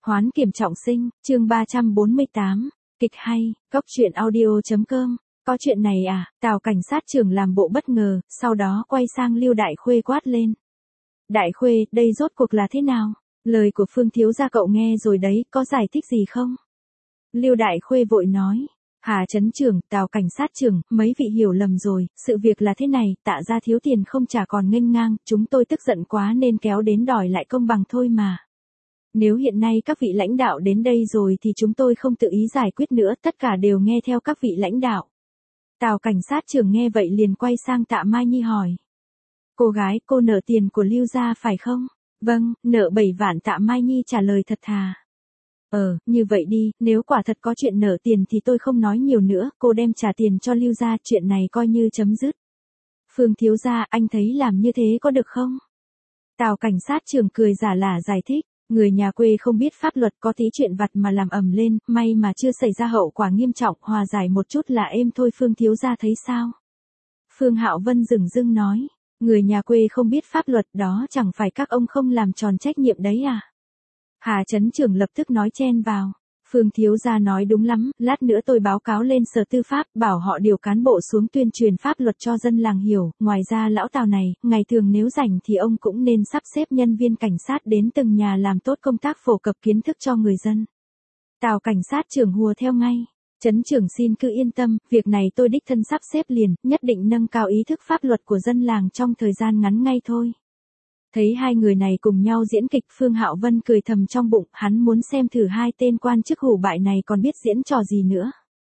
Hoán kiểm trọng sinh, chương 348, kịch hay, cóc truyện audio.com. Có chuyện này à? Tào cảnh sát trưởng làm bộ bất ngờ, sau đó quay sang Lưu Đại Khuê quát lên. Đại Khuê, đây rốt cuộc là thế nào? Lời của Phương thiếu gia cậu nghe rồi đấy, có giải thích gì không? Lưu Đại Khuê vội nói. Hà trấn trưởng, Tào cảnh sát trưởng, mấy vị hiểu lầm rồi, sự việc là thế này, Tạ gia thiếu tiền không trả còn nghênh ngang, chúng tôi tức giận quá nên kéo đến đòi lại công bằng thôi mà. Nếu hiện nay các vị lãnh đạo đến đây rồi thì chúng tôi không tự ý giải quyết nữa, tất cả đều nghe theo các vị lãnh đạo. Tào cảnh sát trưởng nghe vậy liền quay sang Tạ Mai Nhi hỏi. Cô gái, cô nợ tiền của Lưu gia phải không? Vâng, nợ 7 vạn. Tạ Mai Nhi trả lời thật thà. Như vậy đi, nếu quả thật có chuyện nợ tiền thì tôi không nói nhiều nữa, cô đem trả tiền cho Lưu gia, chuyện này coi như chấm dứt. Phương thiếu gia, anh thấy làm như thế có được không? Tào cảnh sát trưởng cười giả lả giải thích. Người nhà quê không biết pháp luật, có tí chuyện vặt mà làm ầm lên, may mà chưa xảy ra hậu quả nghiêm trọng, hòa giải một chút là êm thôi. Phương thiếu gia thấy sao? Phương Hạo Vân dửng dưng nói. Người nhà quê không biết pháp luật đó chẳng phải các ông không làm tròn trách nhiệm đấy à? Hà trấn trưởng lập tức nói chen vào. Phương thiếu gia nói đúng lắm, lát nữa tôi báo cáo lên Sở Tư pháp, bảo họ điều cán bộ xuống tuyên truyền pháp luật cho dân làng hiểu. Ngoài ra lão Tào này, ngày thường nếu rảnh thì ông cũng nên sắp xếp nhân viên cảnh sát đến từng nhà làm tốt công tác phổ cập kiến thức cho người dân. Tào cảnh sát trưởng hùa theo ngay. Trấn trưởng xin cứ yên tâm, việc này tôi đích thân sắp xếp liền, nhất định nâng cao ý thức pháp luật của dân làng trong thời gian ngắn ngay thôi. Thấy hai người này cùng nhau diễn kịch, Phương Hạo Vân cười thầm trong bụng, hắn muốn xem thử hai tên quan chức hủ bại này còn biết diễn trò gì nữa.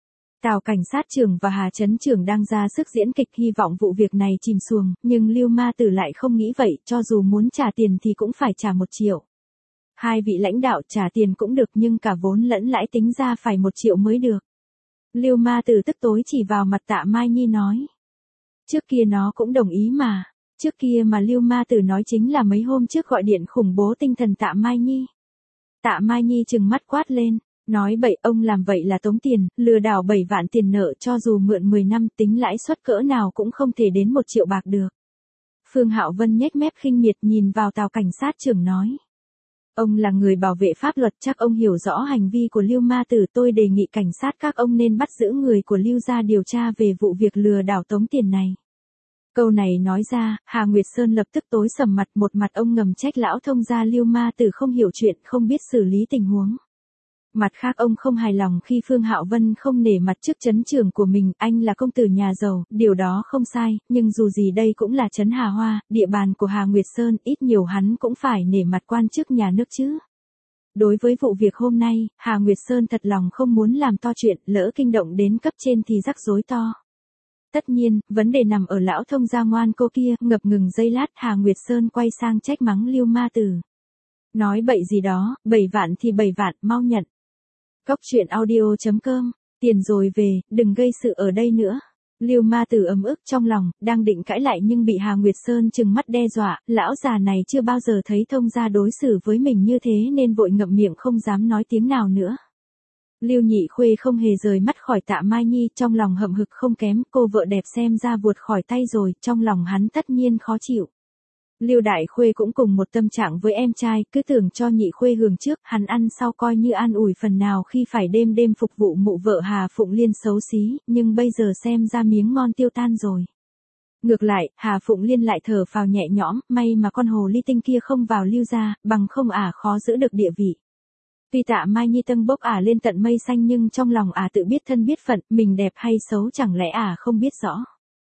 Tào cảnh sát trưởng và Hà trấn trưởng đang ra sức diễn kịch, hy vọng vụ việc này chìm xuồng, nhưng Lưu Ma Tử lại không nghĩ vậy, cho dù muốn trả tiền thì cũng phải trả 1 triệu. Hai vị lãnh đạo trả tiền cũng được nhưng cả vốn lẫn lãi tính ra phải 1 triệu mới được. Lưu Ma Tử tức tối chỉ vào mặt Tạ Mai Nhi nói. Trước kia nó cũng đồng ý mà. Trước kia mà Lưu Ma Tử nói chính là mấy hôm trước gọi điện khủng bố tinh thần Tạ Mai Nhi. Tạ Mai Nhi trừng mắt quát lên, nói bậy, ông làm vậy là tống tiền, lừa đảo 7 vạn tiền nợ, cho dù mượn 10 năm tính lãi suất cỡ nào cũng không thể đến 1 triệu bạc được. Phương Hạo Vân nhếch mép khinh miệt nhìn vào Tào cảnh sát trưởng nói. Ông là người bảo vệ pháp luật, chắc ông hiểu rõ hành vi của Lưu Ma Tử, tôi đề nghị cảnh sát các ông nên bắt giữ người của Lưu gia điều tra về vụ việc lừa đảo tống tiền này. Câu này nói ra, Hà Nguyệt Sơn lập tức tối sầm mặt, một mặt ông ngầm trách lão thông gia Lưu Ma Tử không hiểu chuyện, không biết xử lý tình huống. Mặt khác ông không hài lòng khi Phương Hạo Vân không nể mặt trước trấn trưởng của mình, anh là công tử nhà giàu, điều đó không sai, nhưng dù gì đây cũng là trấn Hà Hoa, địa bàn của Hà Nguyệt Sơn, ít nhiều hắn cũng phải nể mặt quan chức nhà nước chứ. Đối với vụ việc hôm nay, Hà Nguyệt Sơn thật lòng không muốn làm to chuyện, lỡ kinh động đến cấp trên thì rắc rối to. Tất nhiên, vấn đề nằm ở lão thông gia ngoan cô kia, ngập ngừng giây lát, Hà Nguyệt Sơn quay sang trách mắng Lưu Ma Tử. Nói bậy gì đó, 7 vạn thì 7 vạn, mau nhận. Cóc truyện audio.com, tiền rồi về, đừng gây sự ở đây nữa. Lưu Ma Tử ấm ức trong lòng, đang định cãi lại nhưng bị Hà Nguyệt Sơn trừng mắt đe dọa, lão già này chưa bao giờ thấy thông gia đối xử với mình như thế nên vội ngậm miệng không dám nói tiếng nào nữa. Lưu Nhị Khuê không hề rời mắt khỏi Tạ Mai Nhi, trong lòng hậm hực không kém, cô vợ đẹp xem ra vuột khỏi tay rồi, trong lòng hắn tất nhiên khó chịu. Lưu Đại Khuê cũng cùng một tâm trạng với em trai, cứ tưởng cho Nhị Khuê hưởng trước, hắn ăn sau coi như an ủi phần nào khi phải đêm đêm phục vụ mụ vợ Hà Phụng Liên xấu xí, nhưng bây giờ xem ra miếng ngon tiêu tan rồi. Ngược lại, Hà Phụng Liên lại thở phào nhẹ nhõm, may mà con hồ ly tinh kia không vào Lưu gia, bằng không khó giữ được địa vị. Tuy Tạ Mai Nhi tâng bốc lên tận mây xanh nhưng trong lòng tự biết thân biết phận, mình đẹp hay xấu chẳng lẽ không biết rõ.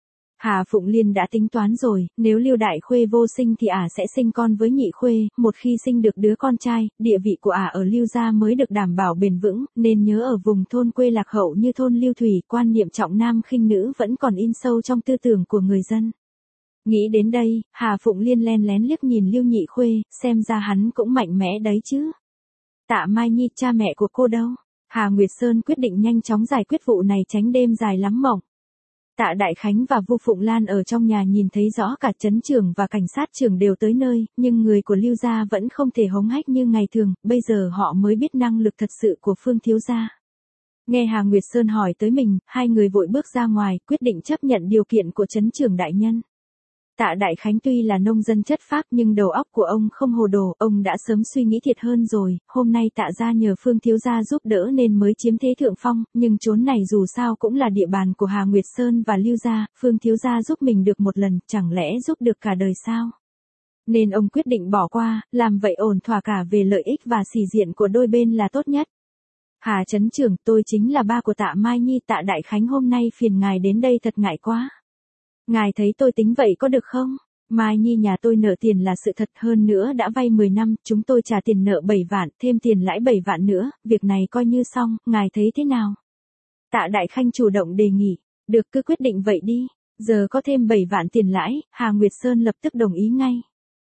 Hà Phụng Liên đã tính toán rồi, nếu Lưu Đại Khuê vô sinh thì sẽ sinh con với Nhị Khuê, một khi sinh được đứa con trai, địa vị của ở Lưu gia mới được đảm bảo bền vững, nên nhớ ở vùng thôn quê lạc hậu như thôn Lưu Thủy, quan niệm trọng nam khinh nữ vẫn còn in sâu trong tư tưởng của người dân. Nghĩ đến đây, Hà Phụng Liên len lén liếc nhìn Lưu Nhị Khuê, xem ra hắn cũng mạnh mẽ đấy chứ. Tạ Mai Nhi, cha mẹ của cô đâu? Hà Nguyệt Sơn quyết định nhanh chóng giải quyết vụ này tránh đêm dài lắm mộng. Tạ Đại Khánh và Vu Phụng Lan ở trong nhà nhìn thấy rõ cả trấn trưởng và cảnh sát trưởng đều tới nơi, nhưng người của Lưu gia vẫn không thể hống hách như ngày thường, bây giờ họ mới biết năng lực thật sự của Phương thiếu gia. Nghe Hà Nguyệt Sơn hỏi tới mình, hai người vội bước ra ngoài, quyết định chấp nhận điều kiện của trấn trưởng đại nhân. Tạ Đại Khánh tuy là nông dân chất phác nhưng đầu óc của ông không hồ đồ, ông đã sớm suy nghĩ thiệt hơn rồi, hôm nay Tạ gia nhờ Phương thiếu gia giúp đỡ nên mới chiếm thế thượng phong, nhưng chốn này dù sao cũng là địa bàn của Hà Nguyệt Sơn và Lưu gia, Phương thiếu gia giúp mình được một lần, chẳng lẽ giúp được cả đời sao? Nên ông quyết định bỏ qua, làm vậy ổn thỏa cả về lợi ích và sĩ diện của đôi bên là tốt nhất. Hà trấn trưởng, tôi chính là ba của Tạ Mai Nhi. Tạ Đại Khánh hôm nay phiền ngài đến đây thật ngại quá. Ngài thấy tôi tính vậy có được không? Mai Nhi nhà tôi nợ tiền là sự thật, hơn nữa đã vay 10 năm, chúng tôi trả tiền nợ 7 vạn, thêm tiền lãi 7 vạn nữa, việc này coi như xong, ngài thấy thế nào? Tạ Đại Khanh chủ động đề nghị, được cứ quyết định vậy đi, giờ có thêm 7 vạn tiền lãi, Hà Nguyệt Sơn lập tức đồng ý ngay.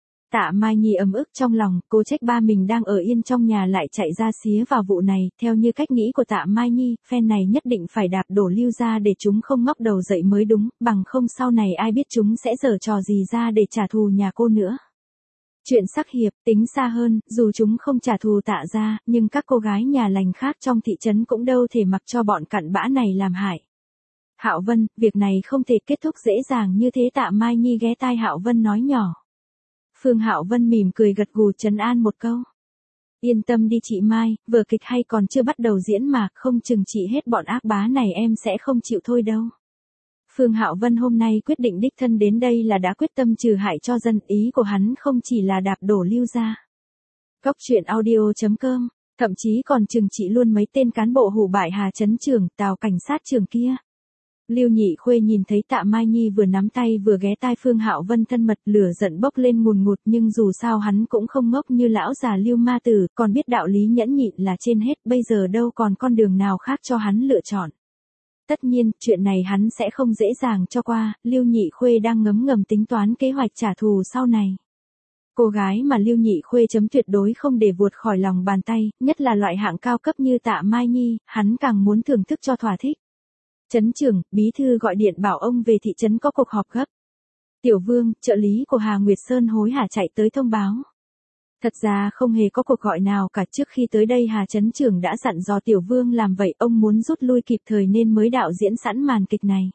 Tạ Mai Nhi ấm ức trong lòng, cô trách ba mình đang ở yên trong nhà lại chạy ra xía vào vụ này, theo như cách nghĩ của Tạ Mai Nhi, phen này nhất định phải đạp đổ Lưu gia để chúng không ngóc đầu dậy mới đúng, bằng không sau này ai biết chúng sẽ giở trò gì ra để trả thù nhà cô nữa. Chuyện sắc hiệp, tính xa hơn, dù chúng không trả thù Tạ gia, nhưng các cô gái nhà lành khác trong thị trấn cũng đâu thể mặc cho bọn cặn bã này làm hại. Hạo Vân, việc này không thể kết thúc dễ dàng như thế. Tạ Mai Nhi ghé tai Hạo Vân nói nhỏ. Phương Hạo Vân mỉm cười gật gù trấn an một câu. Yên tâm đi chị Mai, vở kịch hay còn chưa bắt đầu diễn mà, không chừng chị hết bọn ác bá này em sẽ không chịu thôi đâu. Phương Hạo Vân hôm nay quyết định đích thân đến đây là đã quyết tâm trừ hại cho dân, ý của hắn không chỉ là đạp đổ Lưu gia. Cóc truyện audio.com, thậm chí còn trừng trị luôn mấy tên cán bộ hủ bại Hà trấn trưởng, Tào cảnh sát trưởng kia. Lưu Nhị Khuê nhìn thấy Tạ Mai Nhi vừa nắm tay vừa ghé tai Phương Hạo Vân thân mật, lửa giận bốc lên ngùn ngụt, nhưng dù sao hắn cũng không ngốc như lão già Lưu ma tử, còn biết đạo lý nhẫn nhịn là trên hết, bây giờ đâu còn con đường nào khác cho hắn lựa chọn. Tất nhiên, chuyện này hắn sẽ không dễ dàng cho qua, Lưu Nhị Khuê đang ngấm ngầm tính toán kế hoạch trả thù sau này. Cô gái mà Lưu Nhị Khuê chấm tuyệt đối không để vụt khỏi lòng bàn tay, nhất là loại hạng cao cấp như Tạ Mai Nhi, hắn càng muốn thưởng thức cho thỏa thích. Trấn trưởng, bí thư gọi điện bảo ông về thị trấn có cuộc họp gấp. Tiểu Vương, trợ lý của Hà Nguyệt Sơn hối hả chạy tới thông báo. Thật ra không hề có cuộc gọi nào cả, trước khi tới đây Hà trấn trưởng đã dặn dò Tiểu Vương làm vậy, ông muốn rút lui kịp thời nên mới đạo diễn sẵn màn kịch này.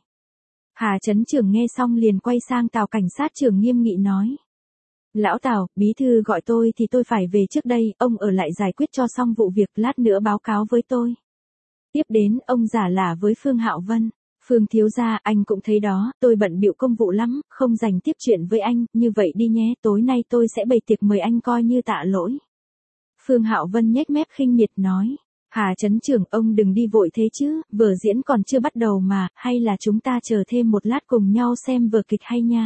Hà trấn trưởng nghe xong liền quay sang Tào cảnh sát trưởng nghiêm nghị nói. Lão Tào, bí thư gọi tôi thì tôi phải về trước đây, ông ở lại giải quyết cho xong vụ việc, lát nữa báo cáo với tôi. Tiếp đến, ông giả lả với Phương Hạo Vân. Phương thiếu gia, anh cũng thấy đó, tôi bận bịu công vụ lắm, không dành tiếp chuyện với anh, như vậy đi nhé, tối nay tôi sẽ bày tiệc mời anh coi như tạ lỗi. Phương Hạo Vân nhếch mép khinh miệt nói. Hà trấn trưởng, ông đừng đi vội thế chứ, vở diễn còn chưa bắt đầu mà, hay là chúng ta chờ thêm một lát cùng nhau xem vở kịch hay nha.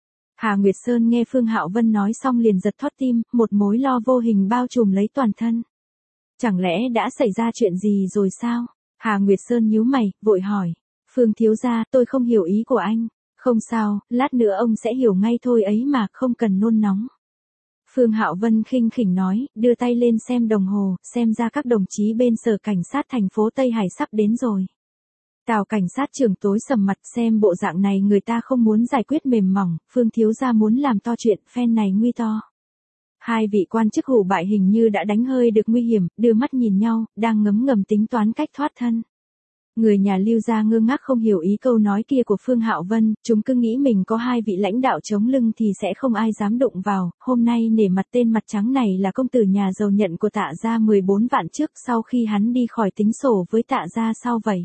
Hà Nguyệt Sơn nghe Phương Hạo Vân nói xong liền giật thót tim, một mối lo vô hình bao trùm lấy toàn thân. Chẳng lẽ đã xảy ra chuyện gì rồi sao? Hà Nguyệt Sơn nhíu mày, vội hỏi. Phương thiếu gia, tôi không hiểu ý của anh. Không sao, lát nữa ông sẽ hiểu ngay thôi ấy mà, không cần nôn nóng. Phương Hạo Vân khinh khỉnh nói, đưa tay lên xem đồng hồ, xem ra các đồng chí bên sở cảnh sát thành phố Tây Hải sắp đến rồi. Tào cảnh sát trưởng tối sầm mặt, xem bộ dạng này người ta không muốn giải quyết mềm mỏng, Phương thiếu gia muốn làm to chuyện, phen này nguy to. Hai vị quan chức hủ bại hình như đã đánh hơi được nguy hiểm, đưa mắt nhìn nhau, đang ngấm ngầm tính toán cách thoát thân. Người nhà Lưu gia ngơ ngác không hiểu ý câu nói kia của Phương Hạo Vân, chúng cứ nghĩ mình có hai vị lãnh đạo chống lưng thì sẽ không ai dám đụng vào, hôm nay nể mặt tên mặt trắng này là công tử nhà giàu nhận của Tạ gia 14 vạn trước sau khi hắn đi khỏi tính sổ với Tạ gia sao vậy.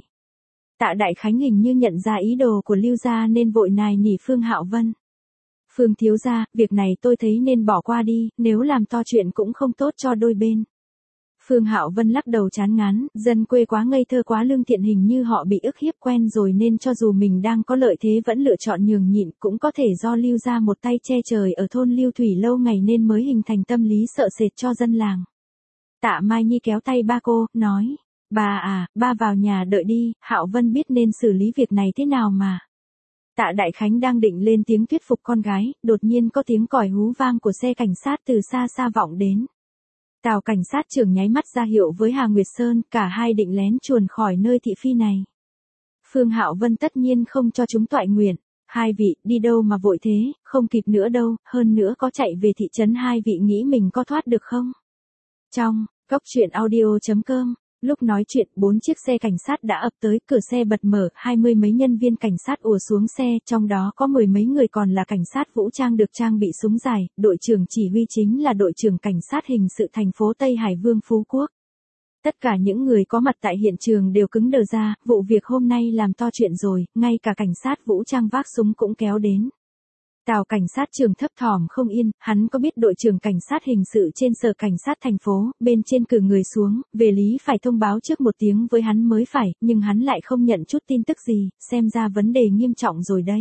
Tạ Đại Khánh hình như nhận ra ý đồ của Lưu gia nên vội nài nỉ Phương Hạo Vân. Phương thiếu gia, việc này tôi thấy nên bỏ qua đi, nếu làm to chuyện cũng không tốt cho đôi bên. Phương Hạo Vân lắc đầu chán ngán, dân quê quá ngây thơ quá lương thiện, hình như họ bị ức hiếp quen rồi nên cho dù mình đang có lợi thế vẫn lựa chọn nhường nhịn, cũng có thể do Lưu gia một tay che trời ở thôn Lưu Thủy lâu ngày nên mới hình thành tâm lý sợ sệt cho dân làng. Tạ Mai Nhi kéo tay ba cô, nói, bà à, ba vào nhà đợi đi, Hạo Vân biết nên xử lý việc này thế nào mà. Tạ Đại Khánh đang định lên tiếng thuyết phục con gái, đột nhiên có tiếng còi hú vang của xe cảnh sát từ xa xa vọng đến. Tào cảnh sát trưởng nháy mắt ra hiệu với Hà Nguyệt Sơn, cả hai định lén chuồn khỏi nơi thị phi này. Phương Hạo Vân tất nhiên không cho chúng toại nguyện. Hai vị, đi đâu mà vội thế, không kịp nữa đâu, hơn nữa có chạy về thị trấn hai vị nghĩ mình có thoát được không? Trong, cóc truyện audio.com Lúc nói chuyện, 4 chiếc xe cảnh sát đã ập tới, cửa xe bật mở, 20 mấy nhân viên cảnh sát ùa xuống xe, trong đó có 10 mấy người còn là cảnh sát vũ trang được trang bị súng dài, đội trưởng chỉ huy chính là đội trưởng cảnh sát hình sự thành phố Tây Hải Vương Phú Quốc. Tất cả những người có mặt tại hiện trường đều cứng đờ ra, vụ việc hôm nay làm to chuyện rồi, ngay cả cảnh sát vũ trang vác súng cũng kéo đến. Tào cảnh sát trưởng thấp thỏm không yên, hắn có biết đội trưởng cảnh sát hình sự trên sở cảnh sát thành phố, bên trên cử người xuống, về lý phải thông báo trước một tiếng với hắn mới phải, nhưng hắn lại không nhận chút tin tức gì, xem ra vấn đề nghiêm trọng rồi đây.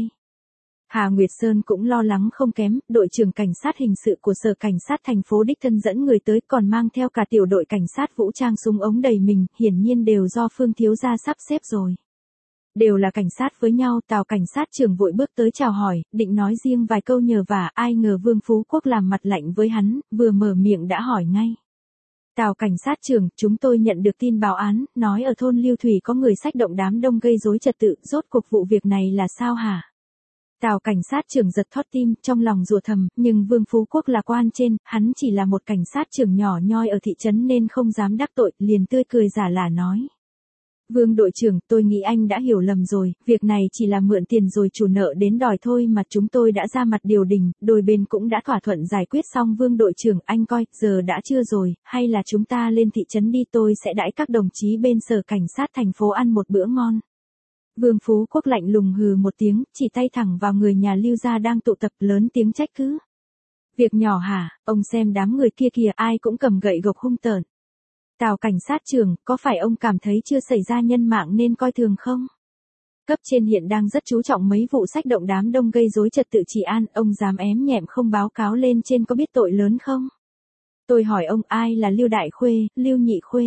Hà Nguyệt Sơn cũng lo lắng không kém, đội trưởng cảnh sát hình sự của sở cảnh sát thành phố đích thân dẫn người tới còn mang theo cả tiểu đội cảnh sát vũ trang súng ống đầy mình, hiển nhiên đều do Phương thiếu gia sắp xếp rồi. Đều là cảnh sát với nhau, Tào cảnh sát trưởng vội bước tới chào hỏi, định nói riêng vài câu nhờ vả, ai ngờ Vương Phú Quốc làm mặt lạnh với hắn, vừa mở miệng đã hỏi ngay. Tào cảnh sát trưởng, chúng tôi nhận được tin báo án, nói ở thôn Liêu Thủy có người xách động đám đông gây rối trật tự, rốt cuộc vụ việc này là sao hả? Tào cảnh sát trưởng giật thót tim, trong lòng rủa thầm, nhưng Vương Phú Quốc là quan trên, hắn chỉ là một cảnh sát trưởng nhỏ nhoi ở thị trấn nên không dám đắc tội, liền tươi cười giả lả nói. Vương đội trưởng, tôi nghĩ anh đã hiểu lầm rồi, việc này chỉ là mượn tiền rồi chủ nợ đến đòi thôi mà chúng tôi đã ra mặt điều đình, đôi bên cũng đã thỏa thuận giải quyết xong. Vương đội trưởng, anh coi, giờ đã chưa rồi, hay là chúng ta lên thị trấn đi, tôi sẽ đãi các đồng chí bên sở cảnh sát thành phố ăn một bữa ngon. Vương Phú Quốc lạnh lùng hừ một tiếng, chỉ tay thẳng vào người nhà Lưu gia đang tụ tập, lớn tiếng trách cứ. Việc nhỏ hả, ông xem đám người kia kìa, ai cũng cầm gậy gộc hung tợn. Tào cảnh sát trưởng, có phải ông cảm thấy chưa xảy ra nhân mạng nên coi thường không? Cấp trên hiện đang rất chú trọng mấy vụ xách động đám đông gây rối trật tự trị an, ông dám ém nhẹm không báo cáo lên trên có biết tội lớn không? Tôi hỏi ông, ai là Lưu Đại Khuê, Lưu Nhị Khuê?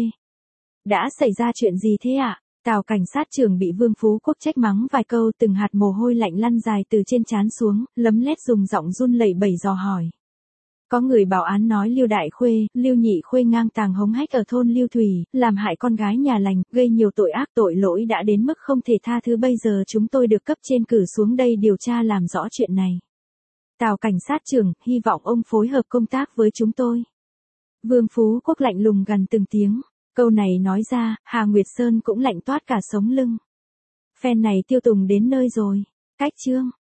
Đã xảy ra chuyện gì thế ạ? Tào cảnh sát trưởng bị Vương Phú Quốc trách mắng vài câu, từng hạt mồ hôi lạnh lăn dài từ trên trán xuống, lấm lét dùng giọng run lẩy bẩy dò hỏi. Có người báo án nói Lưu Đại Khuê, Lưu Nhị Khuê ngang tàng hống hách ở thôn Liêu Thủy, làm hại con gái nhà lành, gây nhiều tội ác, tội lỗi đã đến mức không thể tha thứ. Bây giờ chúng tôi được cấp trên cử xuống đây điều tra làm rõ chuyện này. Tào cảnh sát trưởng, hy vọng ông phối hợp công tác với chúng tôi. Vương Phú Quốc lạnh lùng gằn từng tiếng, câu này nói ra, Hà Nguyệt Sơn cũng lạnh toát cả sống lưng. Phen này tiêu tùng đến nơi rồi. Cách chương